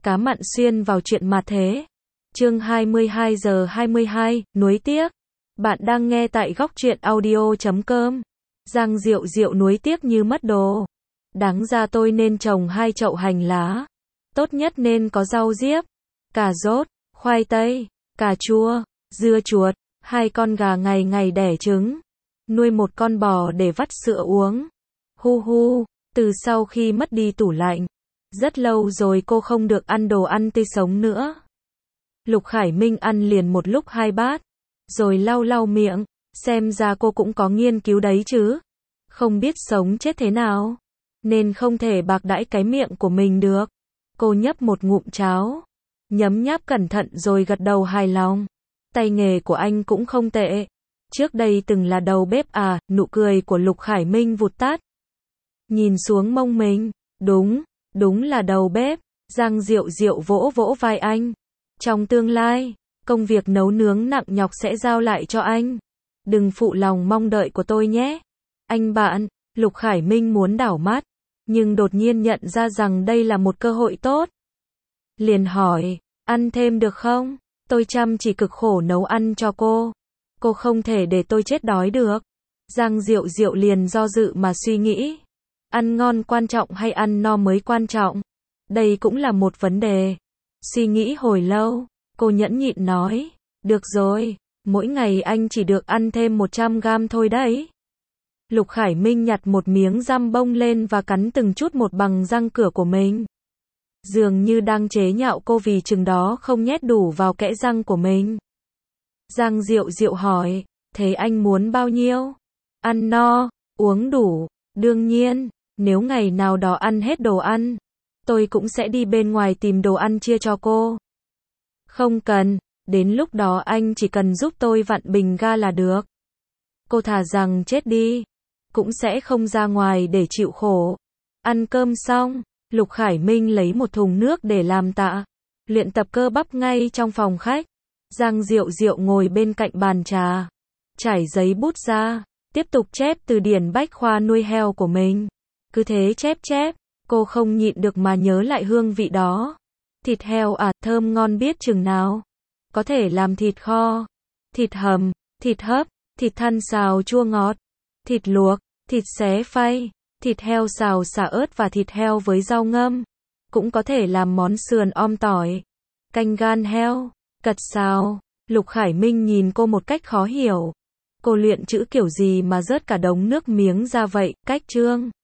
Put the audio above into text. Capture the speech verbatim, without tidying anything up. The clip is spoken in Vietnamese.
Cá mặn xuyên vào chuyện mà thế. Chương hai mươi hai giờ hai mươi hai, nuối tiếc. Bạn đang nghe tại góc truyện audio chấm com. Giang Diệu Diệu nuối tiếc như mất đồ. Đáng ra tôi nên trồng hai chậu hành lá. Tốt nhất nên có rau diếp, cà rốt, khoai tây, cà chua, dưa chuột, hai con gà ngày ngày đẻ trứng, nuôi một con bò để vắt sữa uống. Hu hu, từ sau khi mất đi tủ lạnh, rất lâu rồi cô không được ăn đồ ăn tươi sống nữa. Lục Khải Minh ăn liền một lúc hai bát, rồi lau lau miệng, xem ra cô cũng có nghiên cứu đấy chứ. Không biết sống chết thế nào, nên không thể bạc đãi cái miệng của mình được. Cô nhấp một ngụm cháo, nhấm nháp cẩn thận rồi gật đầu hài lòng. Tay nghề của anh cũng không tệ. Trước đây từng là đầu bếp à, nụ cười của Lục Khải Minh vụt tắt. Nhìn xuống mông mình, đúng, đúng là đầu bếp. Giang Diệu Diệu vỗ vỗ vai anh. Trong tương lai, công việc nấu nướng nặng nhọc sẽ giao lại cho anh. Đừng phụ lòng mong đợi của tôi nhé. Anh bạn, Lục Khải Minh muốn đảo mắt, nhưng đột nhiên nhận ra rằng đây là một cơ hội tốt. Liền hỏi, ăn thêm được không? Tôi chăm chỉ cực khổ nấu ăn cho cô. Cô không thể để tôi chết đói được. Giang Diệu Diệu liền do dự mà suy nghĩ. Ăn ngon quan trọng hay ăn no mới quan trọng? Đây cũng là một vấn đề. Suy nghĩ hồi lâu, cô nhẫn nhịn nói, được rồi, mỗi ngày anh chỉ được ăn thêm một trăm gam thôi đấy. Lục Khải Minh nhặt một miếng răm bông lên và cắn từng chút một bằng răng cửa của mình. Dường như đang chế nhạo cô vì chừng đó không nhét đủ vào kẽ răng của mình. Giang Diệu Diệu hỏi, thế anh muốn bao nhiêu? Ăn no, uống đủ, đương nhiên, nếu ngày nào đó ăn hết đồ ăn, tôi cũng sẽ đi bên ngoài tìm đồ ăn chia cho cô. Không cần, đến lúc đó anh chỉ cần giúp tôi vặn bình ga là được. Cô thà rằng chết đi, cũng sẽ không ra ngoài để chịu khổ. Ăn cơm xong, Lục Khải Minh lấy một thùng nước để làm tạ, luyện tập cơ bắp ngay trong phòng khách. Giang Diệu Diệu ngồi bên cạnh bàn trà, trải giấy bút ra, tiếp tục chép từ điển bách khoa nuôi heo của mình. Cứ thế chép chép, cô không nhịn được mà nhớ lại hương vị đó. Thịt heo à, thơm ngon biết chừng nào. Có thể làm thịt kho, thịt hầm, thịt hấp, thịt thăn xào chua ngọt, thịt luộc, thịt xé phay, thịt heo xào xả ớt và thịt heo với rau ngâm. Cũng có thể làm món sườn om tỏi, canh gan heo, cật xào. Lục Khải Minh nhìn cô một cách khó hiểu. Cô luyện chữ kiểu gì mà rớt cả đống nước miếng ra vậy? Cách chương